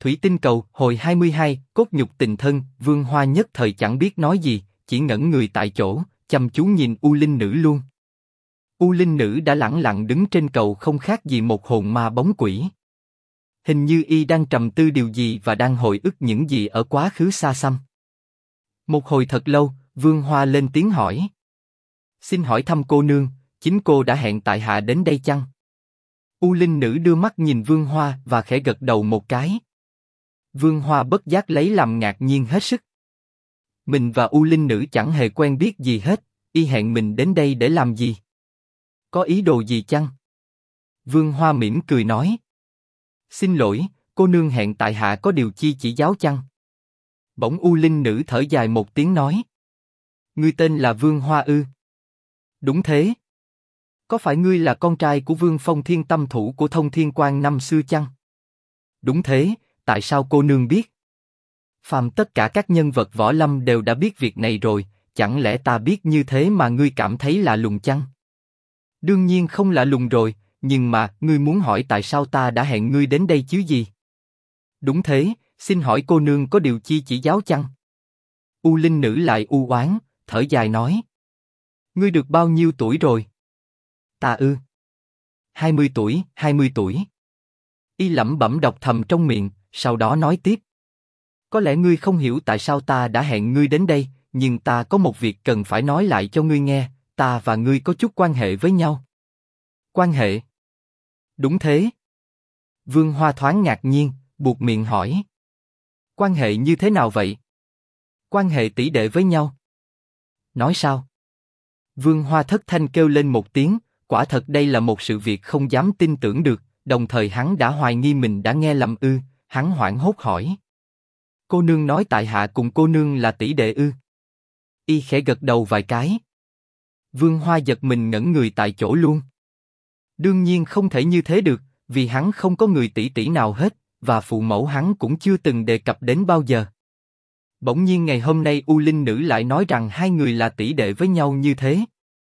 Thủy tinh cầu, hồi 22, cốt nhục tình thân. Vương Hoa nhất thời chẳng biết nói gì, chỉ ngẩn người tại chỗ, chăm chú nhìn U Linh Nữ luôn. U Linh Nữ đã lẳng lặng đứng trên cầu không khác gì một hồn ma bóng quỷ. Hình như y đang trầm tư điều gì và đang hồi ức những gì ở quá khứ xa xăm. Một hồi thật lâu, Vương Hoa lên tiếng hỏi. Xin hỏi thăm cô nương, chính cô đã hẹn tại hạ đến đây chăng? U Linh Nữ đưa mắt nhìn Vương Hoa và khẽ gật đầu một cái. Vương Hoa bất giác lấy làm ngạc nhiên hết sức. Mình và U Linh Nữ chẳng hề quen biết gì hết, y hẹn mình đến đây để làm gì? Có ý đồ gì chăng? Vương Hoa mỉm cười nói. Xin lỗi, cô nương hẹn tại hạ có điều chi chỉ giáo chăng? Bỗng U Linh Nữ thở dài một tiếng nói. Ngươi tên là Vương Hoa ư? Đúng thế. Có phải ngươi là con trai của Vương Phong Thiên Tâm Thủ của Thông Thiên Quan năm xưa chăng? Đúng thế, tại sao cô nương biết? Phàm tất cả các nhân vật võ lâm đều đã biết việc này rồi, chẳng lẽ ta biết như thế mà ngươi cảm thấy lạ lùng chăng? Đương nhiên không lạ lùng rồi, nhưng mà ngươi muốn hỏi tại sao ta đã hẹn ngươi đến đây chứ gì? Đúng thế, xin hỏi cô nương có điều chi chỉ giáo chăng? U Linh Nữ lại u oán, thở dài nói. Ngươi được bao nhiêu tuổi rồi? Ta ư? 20 tuổi, 20 tuổi. Y lẩm bẩm đọc thầm trong miệng, sau đó nói tiếp. Có lẽ ngươi không hiểu tại sao ta đã hẹn ngươi đến đây, nhưng ta có một việc cần phải nói lại cho ngươi nghe, ta và ngươi có chút quan hệ với nhau. Quan hệ? Đúng thế. Vương Hoa thoáng ngạc nhiên, buột miệng hỏi. Quan hệ như thế nào vậy? Quan hệ tỷ đệ với nhau. Nói sao? Vương Hoa thất thanh kêu lên một tiếng, quả thật đây là một sự việc không dám tin tưởng được, đồng thời hắn đã hoài nghi mình đã nghe lầm ư, hắn hoảng hốt hỏi. Cô nương nói tại hạ cùng cô nương là tỷ đệ ư? Y khẽ gật đầu vài cái. Vương Hoa giật mình ngẩn người tại chỗ luôn. Đương nhiên không thể như thế được, vì hắn không có người tỷ tỷ nào hết, và phụ mẫu hắn cũng chưa từng đề cập đến bao giờ. Bỗng nhiên ngày hôm nay U Linh Nữ lại nói rằng hai người là tỷ đệ với nhau như thế.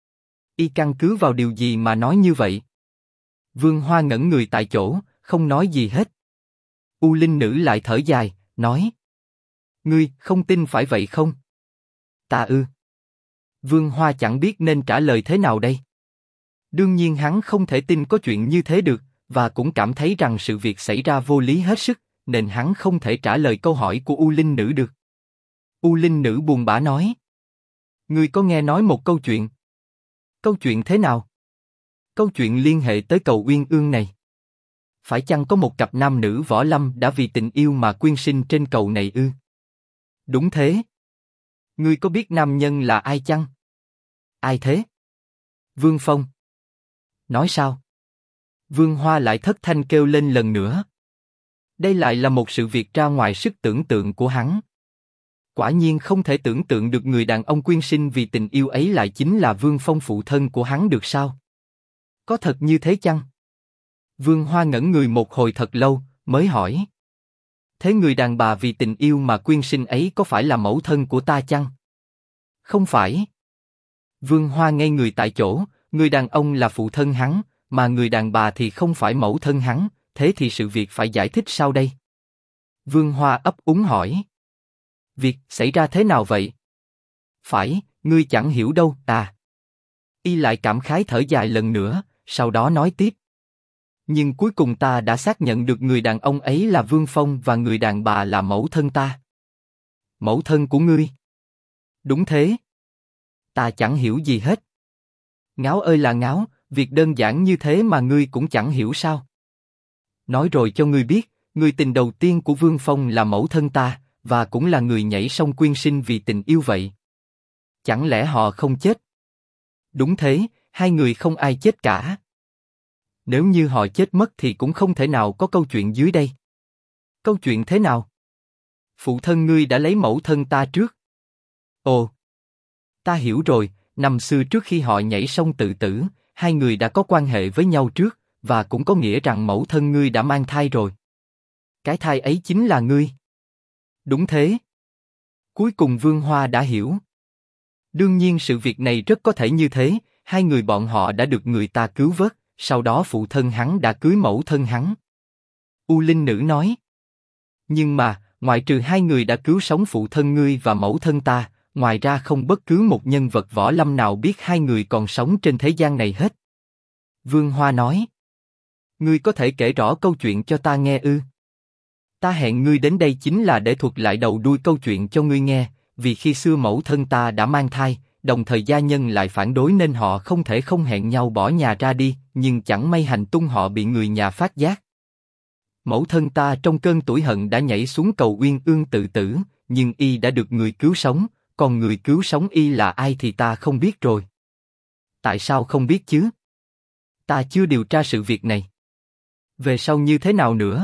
Y căn cứ vào điều gì mà nói như vậy? Vương Hoa ngẩn người tại chỗ, không nói gì hết. U Linh Nữ lại thở dài, nói. Ngươi không tin phải vậy không? Ta ư? Vương Hoa chẳng biết nên trả lời thế nào đây. Đương nhiên hắn không thể tin có chuyện như thế được, và cũng cảm thấy rằng sự việc xảy ra vô lý hết sức, nên hắn không thể trả lời câu hỏi của U Linh Nữ được. U Linh Nữ buồn bã nói. Ngươi có nghe nói một câu chuyện? Câu chuyện thế nào? Câu chuyện liên hệ tới cầu Uyên Ương này. Phải chăng có một cặp nam nữ võ lâm đã vì tình yêu mà quyên sinh trên cầu này ư? Đúng thế. Ngươi có biết nam nhân là ai chăng? Ai thế? Vương Phong. Nói sao? Vương Hoa lại thất thanh kêu lên lần nữa. Đây lại là một sự việc ra ngoài sức tưởng tượng của hắn. Quả nhiên không thể tưởng tượng được người đàn ông quyên sinh vì tình yêu ấy lại chính là Vương Phong phụ thân của hắn được sao? Có thật như thế chăng? Vương Hoa ngẩn người một hồi thật lâu, mới hỏi. Thế người đàn bà vì tình yêu mà quyên sinh ấy có phải là mẫu thân của ta chăng? Không phải. Vương Hoa ngây người tại chỗ, người đàn ông là phụ thân hắn, mà người đàn bà thì không phải mẫu thân hắn, thế thì sự việc phải giải thích sao đây? Vương Hoa ấp úng hỏi. Việc xảy ra thế nào vậy? Phải, ngươi chẳng hiểu đâu, à. Y lại cảm khái thở dài lần nữa, sau đó nói tiếp. Nhưng cuối cùng ta đã xác nhận được người đàn ông ấy là Vương Phong và người đàn bà là mẫu thân ta. Mẫu thân của ngươi? Đúng thế. Ta chẳng hiểu gì hết. Ngáo ơi là ngáo, việc đơn giản như thế mà ngươi cũng chẳng hiểu sao? Nói rồi cho ngươi biết, người tình đầu tiên của Vương Phong là mẫu thân ta, và cũng là người nhảy sông quyên sinh vì tình yêu vậy. Chẳng lẽ họ không chết? Đúng thế, hai người không ai chết cả. Nếu như họ chết mất thì cũng không thể nào có câu chuyện dưới đây. Câu chuyện thế nào? Phụ thân ngươi đã lấy mẫu thân ta trước. Ồ, ta hiểu rồi, năm xưa trước khi họ nhảy sông tự tử, hai người đã có quan hệ với nhau trước, và cũng có nghĩa rằng mẫu thân ngươi đã mang thai rồi. Cái thai ấy chính là ngươi. Đúng thế. Cuối cùng Vương Hoa đã hiểu. Đương nhiên sự việc này rất có thể như thế, hai người bọn họ đã được người ta cứu vớt, sau đó phụ thân hắn đã cưới mẫu thân hắn. U Linh Nữ nói. Nhưng mà, ngoại trừ hai người đã cứu sống phụ thân ngươi và mẫu thân ta, ngoài ra không bất cứ một nhân vật võ lâm nào biết hai người còn sống trên thế gian này hết. Vương Hoa nói. Ngươi có thể kể rõ câu chuyện cho ta nghe ư? Ta hẹn ngươi đến đây chính là để thuật lại đầu đuôi câu chuyện cho ngươi nghe, vì khi xưa mẫu thân ta đã mang thai, đồng thời gia nhân lại phản đối nên họ không thể không hẹn nhau bỏ nhà ra đi, nhưng chẳng may hành tung họ bị người nhà phát giác. Mẫu thân ta trong cơn tủi hận đã nhảy xuống cầu Uyên Ương tự tử, nhưng y đã được người cứu sống, còn người cứu sống y là ai thì ta không biết rồi. Tại sao không biết chứ? Ta chưa điều tra sự việc này. Về sau như thế nào nữa?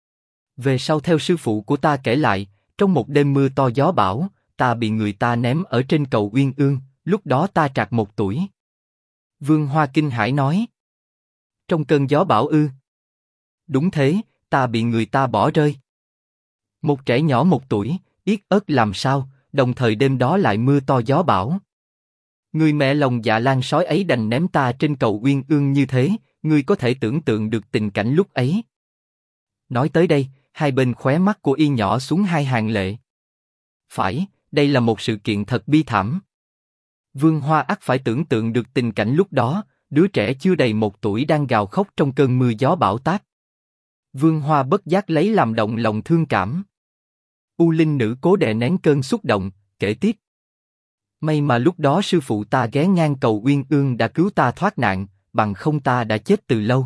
Về sau theo sư phụ của ta kể lại, trong một đêm mưa to gió bão, ta bị người ta ném ở trên cầu Uyên Ương, lúc đó ta trạc 1 tuổi. Vương Hoa kinh hãi nói. Trong cơn gió bão ư? Đúng thế, ta bị người ta bỏ rơi. Một trẻ nhỏ 1 tuổi, yết ớt làm sao, đồng thời đêm đó lại mưa to gió bão. Người mẹ lòng dạ lan sói ấy đành ném ta trên cầu Uyên Ương như thế, ngươi có thể tưởng tượng được tình cảnh lúc ấy. Nói tới đây, hai bên khóe mắt của y nhỏ xuống 2 hàng lệ. Phải, đây là một sự kiện thật bi thảm. Vương Hoa ắt phải tưởng tượng được tình cảnh lúc đó, đứa trẻ chưa đầy 1 tuổi đang gào khóc trong cơn mưa gió bão táp. Vương Hoa bất giác lấy làm động lòng thương cảm. U Linh Nữ cố đè nén cơn xúc động, kể tiếp. May mà lúc đó sư phụ ta ghé ngang cầu Uyên Ương đã cứu ta thoát nạn, bằng không ta đã chết từ lâu.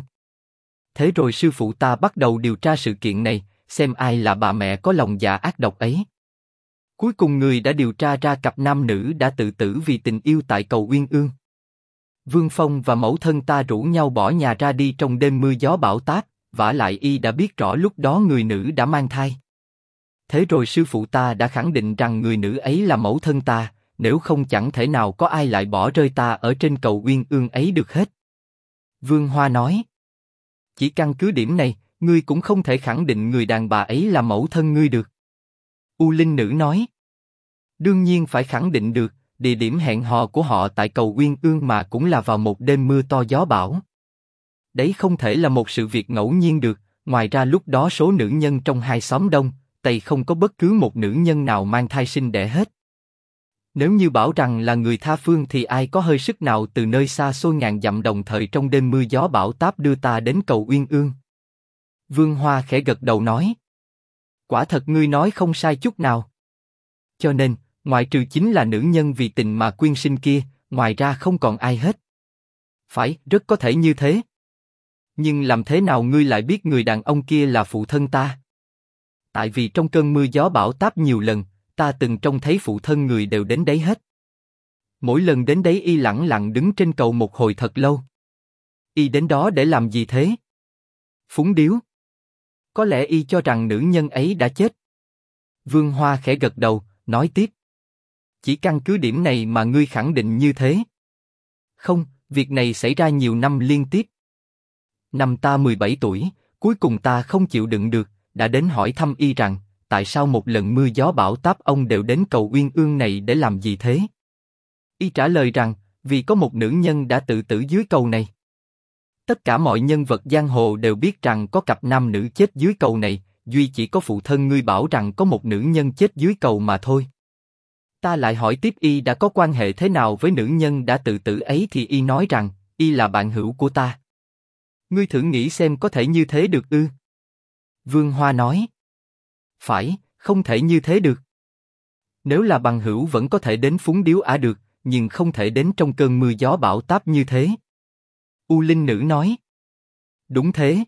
Thế rồi sư phụ ta bắt đầu điều tra sự kiện này, xem ai là bà mẹ có lòng dạ ác độc ấy. Cuối cùng người đã điều tra ra cặp nam nữ đã tự tử vì tình yêu tại cầu Uyên Ương. Vương Phong và mẫu thân ta rủ nhau bỏ nhà ra đi trong đêm mưa gió bão táp, vả lại y đã biết rõ lúc đó người nữ đã mang thai. Thế rồi sư phụ ta đã khẳng định rằng người nữ ấy là mẫu thân ta, nếu không chẳng thể nào có ai lại bỏ rơi ta ở trên cầu Uyên Ương ấy được hết. Vương Hoa nói. Chỉ căn cứ điểm này, ngươi cũng không thể khẳng định người đàn bà ấy là mẫu thân ngươi được. U Linh Nữ nói. Đương nhiên phải khẳng định được, địa điểm hẹn hò của họ tại cầu Uyên Ương mà cũng là vào một đêm mưa to gió bão. Đấy không thể là một sự việc ngẫu nhiên được, ngoài ra lúc đó số nữ nhân trong hai xóm đông, tây không có bất cứ một nữ nhân nào mang thai sinh đẻ hết. Nếu như bảo rằng là người tha phương thì ai có hơi sức nào từ nơi xa xôi ngàn dặm đồng thời trong đêm mưa gió bão táp đưa ta đến cầu Uyên Ương. Vương Hoa khẽ gật đầu nói. Quả thật ngươi nói không sai chút nào. Cho nên, ngoại trừ chính là nữ nhân vì tình mà quyên sinh kia, ngoài ra không còn ai hết. Phải, rất có thể như thế. Nhưng làm thế nào ngươi lại biết người đàn ông kia là phụ thân ta? Tại vì trong cơn mưa gió bão táp nhiều lần, ta từng trông thấy phụ thân người đều đến đấy hết. Mỗi lần đến đấy y lẳng lặng đứng trên cầu một hồi thật lâu. Y đến đó để làm gì thế? Phúng điếu. Có lẽ y cho rằng nữ nhân ấy đã chết. Vương Hoa khẽ gật đầu, nói tiếp. Chỉ căn cứ điểm này mà ngươi khẳng định như thế? Không, việc này xảy ra nhiều năm liên tiếp. Năm ta 17 tuổi, cuối cùng ta không chịu đựng được, đã đến hỏi thăm y rằng, tại sao một lần mưa gió bão táp ông đều đến cầu Uyên Ương này để làm gì thế? Y trả lời rằng, vì có một nữ nhân đã tự tử dưới cầu này. Tất cả mọi nhân vật giang hồ đều biết rằng có cặp nam nữ chết dưới cầu này, duy chỉ có phụ thân ngươi bảo rằng có một nữ nhân chết dưới cầu mà thôi. Ta lại hỏi tiếp y đã có quan hệ thế nào với nữ nhân đã tự tử ấy thì y nói rằng, y là bạn hữu của ta. Ngươi thử nghĩ xem có thể như thế được ư? Vương Hoa nói. Phải, không thể như thế được. Nếu là bằng hữu vẫn có thể đến phúng điếu ả được, nhưng không thể đến trong cơn mưa gió bão táp như thế. U Linh Nữ nói. Đúng thế.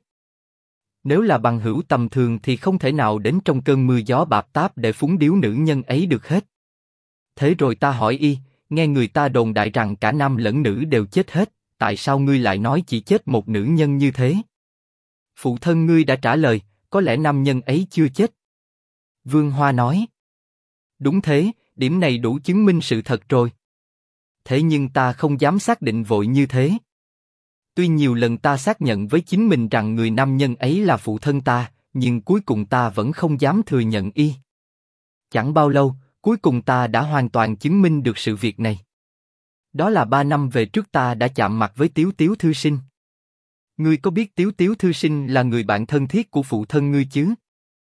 Nếu là bằng hữu tầm thường thì không thể nào đến trong cơn mưa gió bão táp để phúng điếu nữ nhân ấy được hết. Thế rồi ta hỏi y, nghe người ta đồn đại rằng cả nam lẫn nữ đều chết hết, tại sao ngươi lại nói chỉ chết một nữ nhân như thế? Phụ thân ngươi đã trả lời, có lẽ nam nhân ấy chưa chết. Vương Hoa nói. Đúng thế, điểm này đủ chứng minh sự thật rồi. Thế nhưng ta không dám xác định vội như thế. Tuy nhiều lần ta xác nhận với chính mình rằng người nam nhân ấy là phụ thân ta, nhưng cuối cùng ta vẫn không dám thừa nhận y. Chẳng bao lâu, cuối cùng ta đã hoàn toàn chứng minh được sự việc này. Đó là 3 năm về trước ta đã chạm mặt với Tiếu Tiếu thư sinh. Ngươi có biết Tiếu Tiếu thư sinh là người bạn thân thiết của phụ thân ngươi chứ?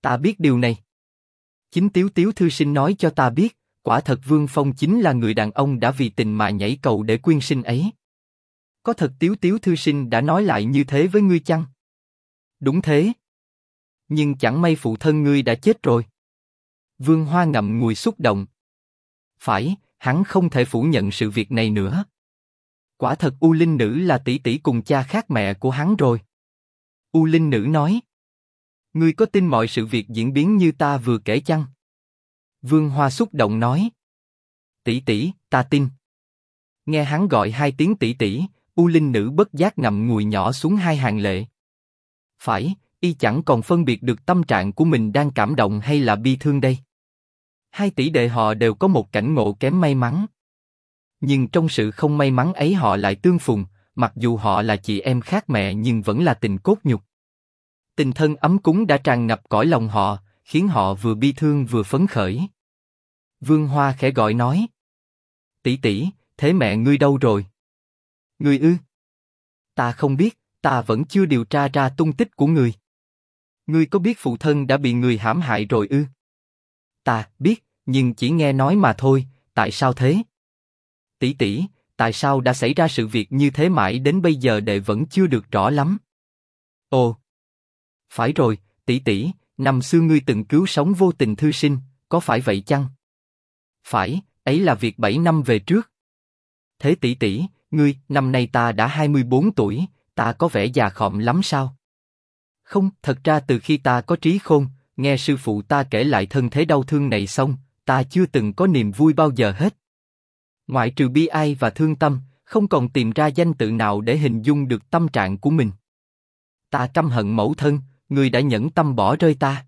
Ta biết điều này. Chính Tiếu Tiếu thư sinh nói cho ta biết, quả thật Vương Phong chính là người đàn ông đã vì tình mà nhảy cầu để quyên sinh ấy. Có thật Tiếu Tiếu thư sinh đã nói lại như thế với ngươi chăng? Đúng thế. Nhưng chẳng may phụ thân ngươi đã chết rồi. Vương Hoa ngậm ngùi xúc động. Phải, hắn không thể phủ nhận sự việc này nữa. Quả thật U Linh Nữ là tỷ tỷ cùng cha khác mẹ của hắn rồi. U Linh Nữ nói. Ngươi có tin mọi sự việc diễn biến như ta vừa kể chăng? Vương Hoa xúc động nói. Tỷ tỷ, ta tin. Nghe hắn gọi hai tiếng tỷ tỷ, U Linh Nữ bất giác ngậm ngùi nhỏ xuống hai hàng lệ. Phải, y chẳng còn phân biệt được tâm trạng của mình đang cảm động hay là bi thương đây. Hai tỷ đệ họ đều có một cảnh ngộ kém may mắn. Nhưng trong sự không may mắn ấy họ lại tương phùng, mặc dù họ là chị em khác mẹ nhưng vẫn là tình cốt nhục. Tình thân ấm cúng đã tràn ngập cõi lòng họ, khiến họ vừa bi thương vừa phấn khởi. Vương Hoa khẽ gọi nói. Tỷ tỷ, thế mẹ ngươi đâu rồi? Ngươi ư? Ta không biết, ta vẫn chưa điều tra ra tung tích của người. Ngươi có biết phụ thân đã bị người hãm hại rồi ư? Ta biết, nhưng chỉ nghe nói mà thôi. Tại sao thế? Tỷ tỷ, tại sao đã xảy ra sự việc như thế mãi đến bây giờ đệ vẫn chưa được rõ lắm? Ồ, phải rồi, tỷ tỷ, năm xưa ngươi từng cứu sống vô tình thư sinh, có phải vậy chăng? Phải, ấy là việc 7 năm về trước. Thế tỷ tỷ, ngươi, năm nay ta đã 24 tuổi, ta có vẻ già khòm lắm sao? Không, thật ra từ khi ta có trí khôn, nghe sư phụ ta kể lại thân thế đau thương này xong, ta chưa từng có niềm vui bao giờ hết. Ngoại trừ bi ai và thương tâm, không còn tìm ra danh tự nào để hình dung được tâm trạng của mình. Ta căm hận mẫu thân, người đã nhẫn tâm bỏ rơi ta.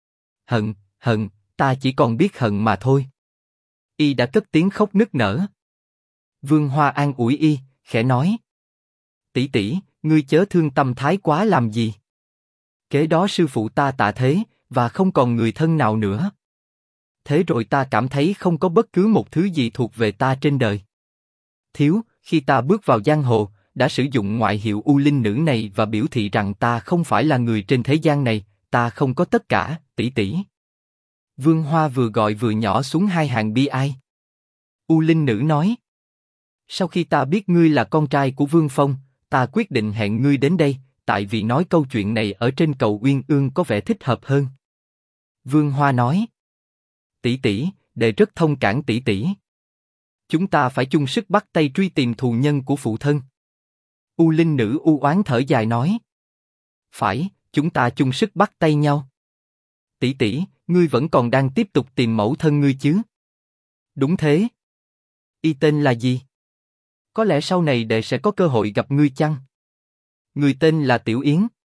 Hận, ta chỉ còn biết hận mà thôi. Y đã cất tiếng khóc nức nở. Vương Hoa an ủi y, khẽ nói. Tỷ tỷ, ngươi chớ thương tâm thái quá làm gì. Kế đó sư phụ ta tạ thế, và không còn người thân nào nữa. Thế rồi ta cảm thấy không có bất cứ một thứ gì thuộc về ta trên đời. Thiếu, khi ta bước vào giang hồ, đã sử dụng ngoại hiệu U Linh Nữ này và biểu thị rằng ta không phải là người trên thế gian này, ta không có tất cả, tỷ tỷ. Vương Hoa vừa gọi vừa nhỏ xuống hai hàng bi ai. U Linh Nữ nói. Sau khi ta biết ngươi là con trai của Vương Phong, ta quyết định hẹn ngươi đến đây, tại vì nói câu chuyện này ở trên cầu Uyên Ương có vẻ thích hợp hơn. Vương Hoa nói. Tỷ tỷ, đệ rất thông cảm tỷ tỷ. Chúng ta phải chung sức bắt tay truy tìm thù nhân của phụ thân. U Linh Nữ u oán thở dài nói. Phải, chúng ta chung sức bắt tay nhau. Tỷ tỷ, ngươi vẫn còn đang tiếp tục tìm mẫu thân ngươi chứ? Đúng thế. Y tên là gì? Có lẽ sau này đệ sẽ có cơ hội gặp ngươi chăng? Người tên là Tiểu Yến.